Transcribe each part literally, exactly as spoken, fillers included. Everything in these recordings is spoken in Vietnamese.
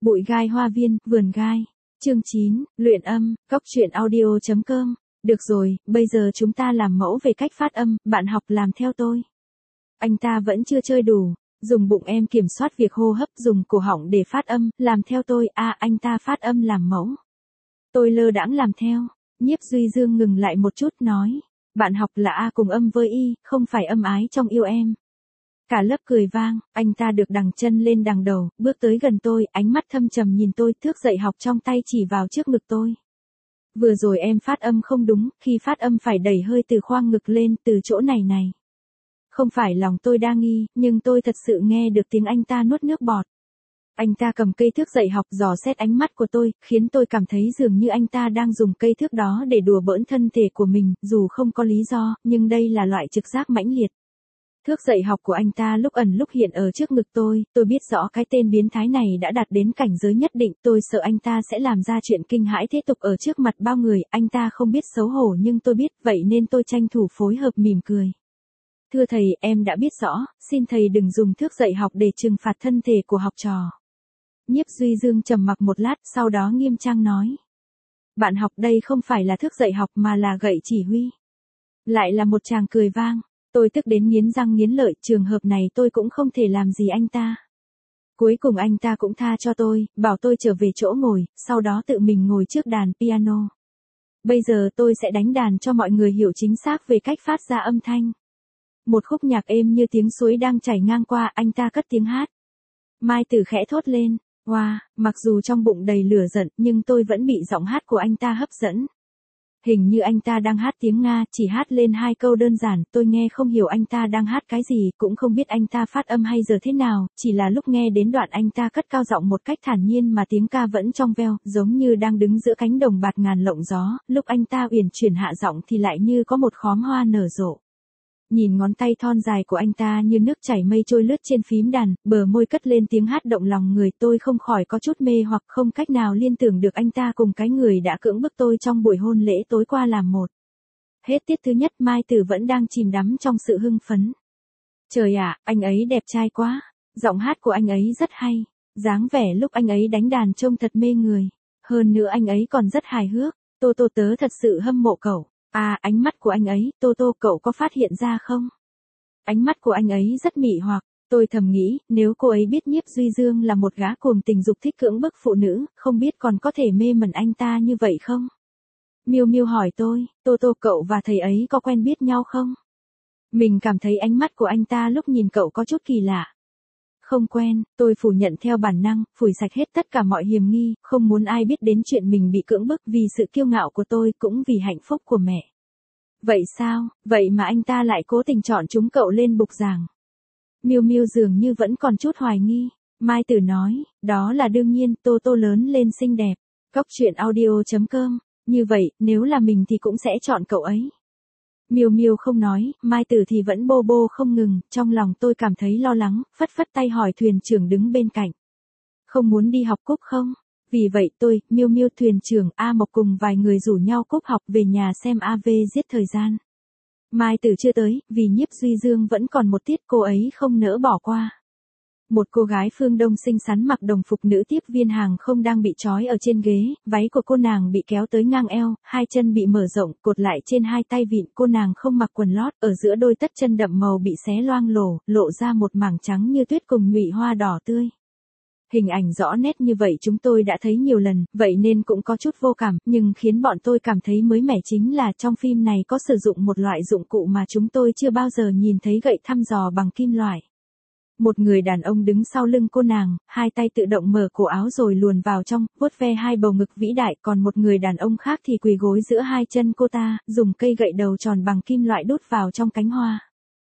Bụi gai hoa viên, vườn gai. Chương chín, luyện âm, góc truyện audio chấm com. Được rồi, bây giờ chúng ta làm mẫu về cách phát âm, bạn học làm theo tôi. Anh ta vẫn chưa chơi đủ, dùng bụng em kiểm soát việc hô hấp, dùng cổ họng để phát âm, làm theo tôi, à anh ta phát âm làm mẫu. Tôi lơ đãng làm theo, Nhiếp Duy Dương ngừng lại một chút nói, bạn học là A cùng âm với Y, không phải âm ái trong yêu em. Cả lớp cười vang, anh ta được đằng chân lên đằng đầu, bước tới gần tôi, ánh mắt thâm trầm nhìn tôi, thước dạy học trong tay chỉ vào trước ngực tôi. Vừa rồi em phát âm không đúng, khi phát âm phải đẩy hơi từ khoang ngực lên, từ chỗ này này. Không phải lòng tôi đa nghi, nhưng tôi thật sự nghe được tiếng anh ta nuốt nước bọt. Anh ta cầm cây thước dạy học dò xét ánh mắt của tôi, khiến tôi cảm thấy dường như anh ta đang dùng cây thước đó để đùa bỡn thân thể của mình, dù không có lý do, nhưng đây là loại trực giác mãnh liệt. Thước dạy học của anh ta lúc ẩn lúc hiện ở trước ngực tôi, tôi biết rõ cái tên biến thái này đã đạt đến cảnh giới nhất định, tôi sợ anh ta sẽ làm ra chuyện kinh hãi thế tục ở trước mặt bao người, anh ta không biết xấu hổ nhưng tôi biết, vậy nên tôi tranh thủ phối hợp mỉm cười. Thưa thầy, em đã biết rõ, xin thầy đừng dùng thước dạy học để trừng phạt thân thể của học trò. Nhiếp Duy Dương trầm mặc một lát, sau đó nghiêm trang nói. Bạn học đây không phải là thước dạy học mà là gậy chỉ huy. Lại là một tràng cười vang. Tôi tức đến nghiến răng nghiến lợi, trường hợp này tôi cũng không thể làm gì anh ta. Cuối cùng anh ta cũng tha cho tôi, bảo tôi trở về chỗ ngồi, sau đó tự mình ngồi trước đàn piano. Bây giờ tôi sẽ đánh đàn cho mọi người hiểu chính xác về cách phát ra âm thanh. Một khúc nhạc êm như tiếng suối đang chảy ngang qua, anh ta cất tiếng hát. Mai Tử khẽ thốt lên, wow, mặc dù trong bụng đầy lửa giận, nhưng tôi vẫn bị giọng hát của anh ta hấp dẫn. Hình như anh ta đang hát tiếng Nga, chỉ hát lên hai câu đơn giản, tôi nghe không hiểu anh ta đang hát cái gì, cũng không biết anh ta phát âm hay giờ thế nào, chỉ là lúc nghe đến đoạn anh ta cất cao giọng một cách thản nhiên mà tiếng ca vẫn trong veo, giống như đang đứng giữa cánh đồng bạt ngàn lộng gió, lúc anh ta uyển chuyển hạ giọng thì lại như có một khóm hoa nở rộ. Nhìn ngón tay thon dài của anh ta như nước chảy mây trôi lướt trên phím đàn, bờ môi cất lên tiếng hát động lòng người, tôi không khỏi có chút mê hoặc không cách nào liên tưởng được anh ta cùng cái người đã cưỡng bức tôi trong buổi hôn lễ tối qua làm một. Hết tiết thứ nhất, Mai Tử vẫn đang chìm đắm trong sự hưng phấn. Trời ạ, anh ấy đẹp trai quá, giọng hát của anh ấy rất hay, dáng vẻ lúc anh ấy đánh đàn trông thật mê người, hơn nữa anh ấy còn rất hài hước, Tô Tô tớ thật sự hâm mộ cậu. À, ánh mắt của anh ấy, Tô Tô cậu có phát hiện ra không? Ánh mắt của anh ấy rất mị hoặc, tôi thầm nghĩ, nếu cô ấy biết Nhiếp Duy Dương là một gã cuồng tình dục thích cưỡng bức phụ nữ, không biết còn có thể mê mẩn anh ta như vậy không? Miêu Miêu hỏi tôi, Tô Tô cậu và thầy ấy có quen biết nhau không? Mình cảm thấy ánh mắt của anh ta lúc nhìn cậu có chút kỳ lạ. Không quen, tôi phủ nhận theo bản năng, phủi sạch hết tất cả mọi hiềm nghi, không muốn ai biết đến chuyện mình bị cưỡng bức vì sự kiêu ngạo của tôi cũng vì hạnh phúc của mẹ. Vậy sao, vậy mà anh ta lại cố tình chọn chúng cậu lên bục giảng. Miêu Miêu dường như vẫn còn chút hoài nghi. Mai Tử nói, đó là đương nhiên, Tô Tô lớn lên xinh đẹp. Góc truyện audio chấm com, như vậy, nếu là mình thì cũng sẽ chọn cậu ấy. Miêu Miêu không nói, Mai Tử thì vẫn bô bô không ngừng, trong lòng tôi cảm thấy lo lắng, phất phất tay hỏi thuyền trưởng đứng bên cạnh. Không muốn đi học Cúc không? Vì vậy tôi, Miêu Miêu, thuyền trưởng, A Mộc cùng vài người rủ nhau Cúc học về nhà xem a vê giết thời gian. Mai Tử chưa tới, vì Nhiếp Duy Dương vẫn còn một tiết cô ấy không nỡ bỏ qua. Một cô gái phương Đông xinh xắn mặc đồng phục nữ tiếp viên hàng không đang bị trói ở trên ghế, váy của cô nàng bị kéo tới ngang eo, hai chân bị mở rộng, cột lại trên hai tay vịn, cô nàng không mặc quần lót, ở giữa đôi tất chân đậm màu bị xé loang lổ, lộ ra một mảng trắng như tuyết cùng nhụy hoa đỏ tươi. Hình ảnh rõ nét như vậy chúng tôi đã thấy nhiều lần, vậy nên cũng có chút vô cảm, nhưng khiến bọn tôi cảm thấy mới mẻ chính là trong phim này có sử dụng một loại dụng cụ mà chúng tôi chưa bao giờ nhìn thấy, gậy thăm dò bằng kim loại. Một người đàn ông đứng sau lưng cô nàng, hai tay tự động mở cổ áo rồi luồn vào trong, vuốt ve hai bầu ngực vĩ đại, còn một người đàn ông khác thì quỳ gối giữa hai chân cô ta, dùng cây gậy đầu tròn bằng kim loại đút vào trong cánh hoa.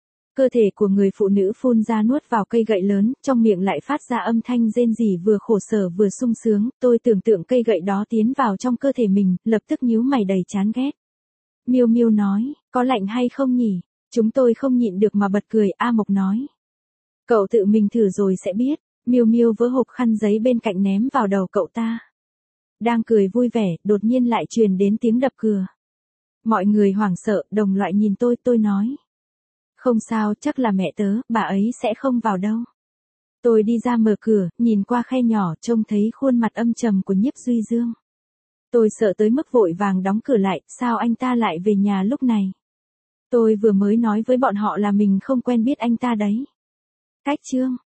Cơ thể của người phụ nữ phun ra nuốt vào cây gậy lớn, trong miệng lại phát ra âm thanh rên rỉ vừa khổ sở vừa sung sướng, tôi tưởng tượng cây gậy đó tiến vào trong cơ thể mình, lập tức nhíu mày đầy chán ghét. Miêu Miêu nói, có lạnh hay không nhỉ? Chúng tôi không nhịn được mà bật cười, A Mộc nói. Cậu tự mình thử rồi sẽ biết. Miêu Miêu vỡ hộp khăn giấy bên cạnh ném vào đầu cậu ta. Đang cười vui vẻ, đột nhiên lại truyền đến tiếng đập cửa. Mọi người hoảng sợ, đồng loại nhìn tôi, tôi nói. Không sao, chắc là mẹ tớ, bà ấy sẽ không vào đâu. Tôi đi ra mở cửa, nhìn qua khe nhỏ, trông thấy khuôn mặt âm trầm của Nhiếp Duy Dương. Tôi sợ tới mức vội vàng đóng cửa lại, sao anh ta lại về nhà lúc này? Tôi vừa mới nói với bọn họ là mình không quen biết anh ta đấy. Cách chương